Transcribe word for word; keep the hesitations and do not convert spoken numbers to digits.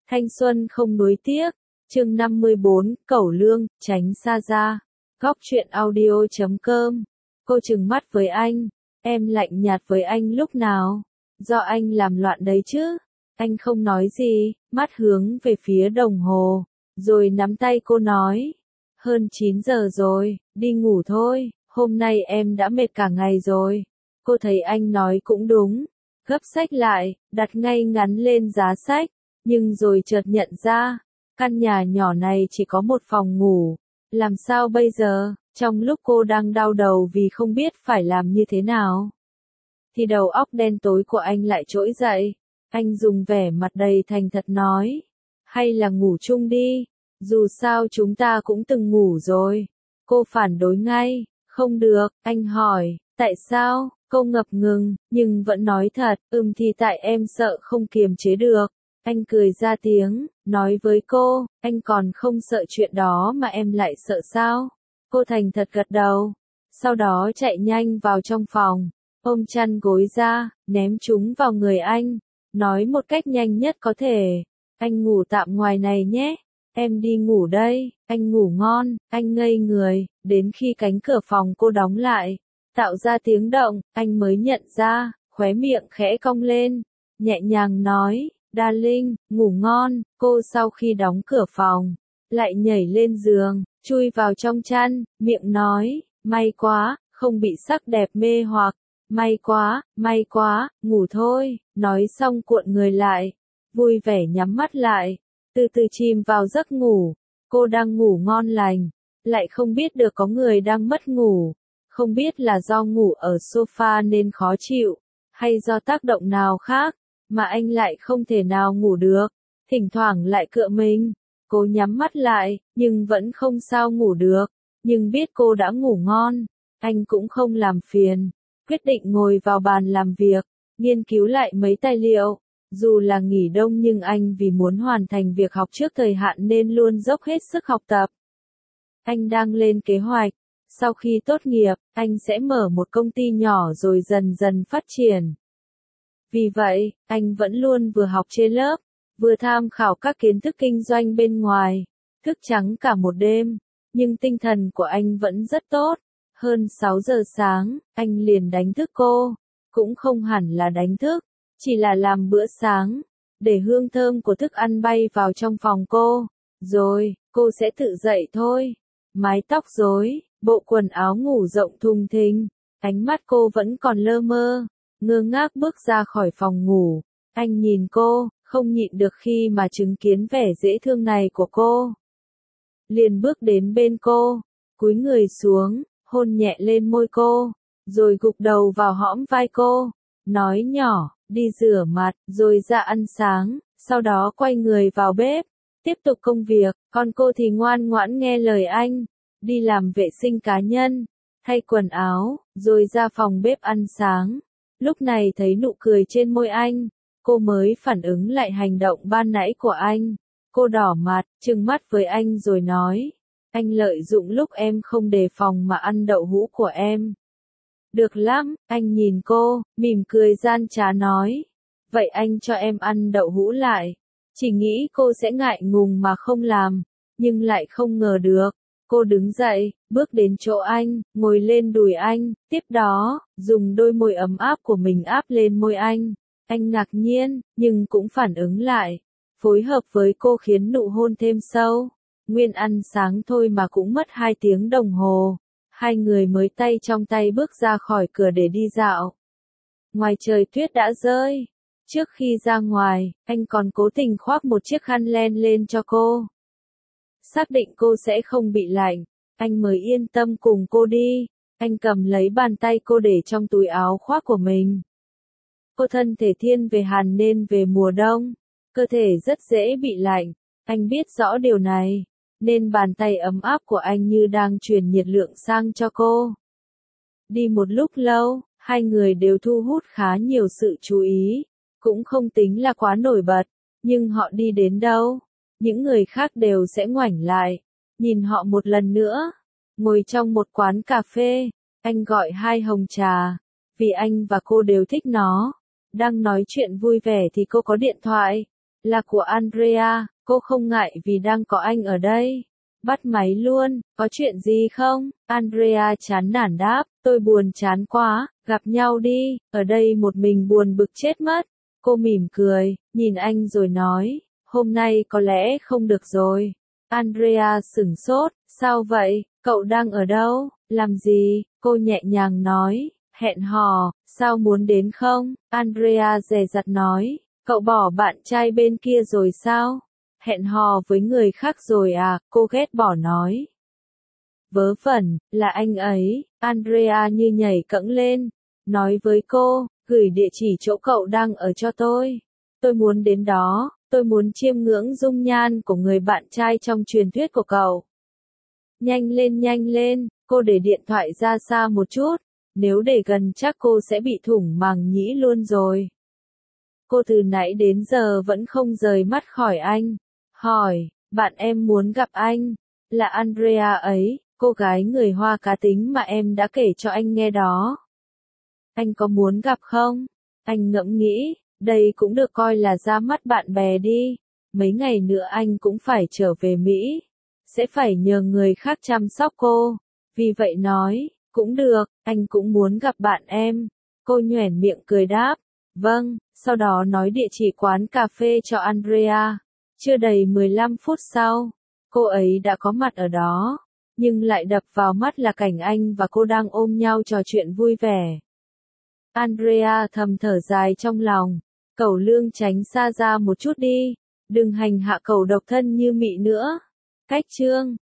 Thanh xuân không nuối tiếc. Chương năm mươi bốn, Cẩu Lương, tránh xa ra. Góc truyện audio chấm com. Cô trừng mắt với anh. Em lạnh nhạt với anh lúc nào? Do anh làm loạn đấy chứ. Anh không nói gì, mắt hướng về phía đồng hồ. Rồi nắm tay cô nói. Hơn chín giờ rồi, đi ngủ thôi. Hôm nay em đã mệt cả ngày rồi. Cô thấy anh nói cũng đúng. Gấp sách lại, đặt ngay ngắn lên giá sách. Nhưng rồi chợt nhận ra, căn nhà nhỏ này chỉ có một phòng ngủ. Làm sao bây giờ, trong lúc cô đang đau đầu vì không biết phải làm như thế nào. Thì đầu óc đen tối của anh lại trỗi dậy. Anh dùng vẻ mặt đầy thành thật nói. Hay là ngủ chung đi. Dù sao chúng ta cũng từng ngủ rồi. Cô phản đối ngay. Không được, anh hỏi. Tại sao? Cô ngập ngừng, nhưng vẫn nói thật. Ừm thì tại em sợ không kiềm chế được. Anh cười ra tiếng, nói với cô, anh còn không sợ chuyện đó mà em lại sợ sao? Cô thành thật gật đầu, sau đó chạy nhanh vào trong phòng, ôm chăn gối ra, ném chúng vào người anh, nói một cách nhanh nhất có thể, anh ngủ tạm ngoài này nhé, em đi ngủ đây, anh ngủ ngon, anh ngây người, đến khi cánh cửa phòng cô đóng lại, tạo ra tiếng động, anh mới nhận ra, khóe miệng khẽ cong lên, nhẹ nhàng nói. Darling, ngủ ngon, cô sau khi đóng cửa phòng, lại nhảy lên giường, chui vào trong chăn, miệng nói, may quá, không bị sắc đẹp mê hoặc, may quá, may quá, ngủ thôi, nói xong cuộn người lại, vui vẻ nhắm mắt lại, từ từ chìm vào giấc ngủ, cô đang ngủ ngon lành, lại không biết được có người đang mất ngủ, không biết là do ngủ ở sofa nên khó chịu, hay do tác động nào khác. Mà anh lại không thể nào ngủ được, thỉnh thoảng lại cựa mình, cô nhắm mắt lại, nhưng vẫn không sao ngủ được, nhưng biết cô đã ngủ ngon, anh cũng không làm phiền, quyết định ngồi vào bàn làm việc, nghiên cứu lại mấy tài liệu, dù là nghỉ đông nhưng anh vì muốn hoàn thành việc học trước thời hạn nên luôn dốc hết sức học tập. Anh đang lên kế hoạch, sau khi tốt nghiệp, anh sẽ mở một công ty nhỏ rồi dần dần phát triển. Vì vậy, anh vẫn luôn vừa học trên lớp, vừa tham khảo các kiến thức kinh doanh bên ngoài, thức trắng cả một đêm, nhưng tinh thần của anh vẫn rất tốt. Hơn sáu giờ sáng, anh liền đánh thức cô, cũng không hẳn là đánh thức, chỉ là làm bữa sáng, để hương thơm của thức ăn bay vào trong phòng cô, rồi, cô sẽ tự dậy thôi. Mái tóc rối, bộ quần áo ngủ rộng thùng thình, ánh mắt cô vẫn còn lơ mơ. Ngơ ngác bước ra khỏi phòng ngủ, anh nhìn cô, không nhịn được khi mà chứng kiến vẻ dễ thương này của cô. Liền bước đến bên cô, cúi người xuống, hôn nhẹ lên môi cô, rồi gục đầu vào hõm vai cô, nói nhỏ, đi rửa mặt, rồi ra ăn sáng, sau đó quay người vào bếp, tiếp tục công việc, còn cô thì ngoan ngoãn nghe lời anh, đi làm vệ sinh cá nhân, thay quần áo, rồi ra phòng bếp ăn sáng. Lúc này thấy nụ cười trên môi anh, cô mới phản ứng lại hành động ban nãy của anh. Cô đỏ mặt, trừng mắt với anh rồi nói, anh lợi dụng lúc em không đề phòng mà ăn đậu hũ của em. Được lắm, anh nhìn cô, mỉm cười gian trá nói, vậy anh cho em ăn đậu hũ lại. Chỉ nghĩ cô sẽ ngại ngùng mà không làm, nhưng lại không ngờ được. Cô đứng dậy, bước đến chỗ anh, ngồi lên đùi anh, tiếp đó, dùng đôi môi ấm áp của mình áp lên môi anh. Anh ngạc nhiên, nhưng cũng phản ứng lại, phối hợp với cô khiến nụ hôn thêm sâu. Nguyên ăn sáng thôi mà cũng mất hai tiếng đồng hồ. Hai người mới tay trong tay bước ra khỏi cửa để đi dạo. Ngoài trời tuyết đã rơi. Trước khi ra ngoài, anh còn cố tình khoác một chiếc khăn len lên cho cô. Xác định cô sẽ không bị lạnh, anh mới yên tâm cùng cô đi. Anh cầm lấy bàn tay cô để trong túi áo khoác của mình. Cô thân thể thiên về hàn nên về mùa đông, cơ thể rất dễ bị lạnh. Anh biết rõ điều này, nên bàn tay ấm áp của anh như đang truyền nhiệt lượng sang cho cô. Đi một lúc lâu, hai người đều thu hút khá nhiều sự chú ý, cũng không tính là quá nổi bật, nhưng họ đi đến đâu, những người khác đều sẽ ngoảnh lại, nhìn họ một lần nữa. Ngồi trong một quán cà phê, anh gọi hai hồng trà, vì anh và cô đều thích nó. Đang nói chuyện vui vẻ thì cô có điện thoại, Là của Andrea, cô không ngại vì đang có anh ở đây. Bắt máy luôn, có chuyện gì không? Andrea chán nản đáp, tôi buồn chán quá, gặp nhau đi, ở đây một mình buồn bực chết mất. Cô mỉm cười, nhìn anh rồi nói, hôm nay có lẽ không được rồi. Andrea sửng sốt, sao vậy, cậu đang ở đâu, làm gì? Cô nhẹ nhàng nói, hẹn hò, sao muốn đến không? Andrea dè dặt nói, cậu bỏ bạn trai bên kia rồi sao? Hẹn hò với người khác rồi à, cô ghét bỏ nói. Vớ vẩn, là anh ấy, Andrea như nhảy cẫng lên, nói với cô, gửi địa chỉ chỗ cậu đang ở cho tôi. Tôi muốn đến đó, tôi muốn chiêm ngưỡng dung nhan của người bạn trai trong truyền thuyết của cậu. Nhanh lên nhanh lên, cô để điện thoại ra xa một chút, nếu để gần chắc cô sẽ bị thủng màng nhĩ luôn rồi. Cô từ nãy đến giờ vẫn không rời mắt khỏi anh. Hỏi, bạn em muốn gặp anh, là Andrea ấy, cô gái người Hoa cá tính mà em đã kể cho anh nghe đó. Anh có muốn gặp không? Anh ngẫm nghĩ, đây cũng được coi là ra mắt bạn bè đi. Mấy ngày nữa anh cũng phải trở về Mỹ. Sẽ phải nhờ người khác chăm sóc cô. Vì vậy nói, cũng được, anh cũng muốn gặp bạn em. Cô nhoẻn miệng cười đáp, vâng, sau đó nói địa chỉ quán cà phê cho Andrea. Chưa đầy mười lăm phút sau, cô ấy đã có mặt ở đó. Nhưng lại đập vào mắt là cảnh anh và cô đang ôm nhau trò chuyện vui vẻ. Andrea thầm thở dài trong lòng. Cẩu Lương tránh xa ra một chút đi. Đừng hành hạ cẩu độc thân như Mị nữa. Cách chương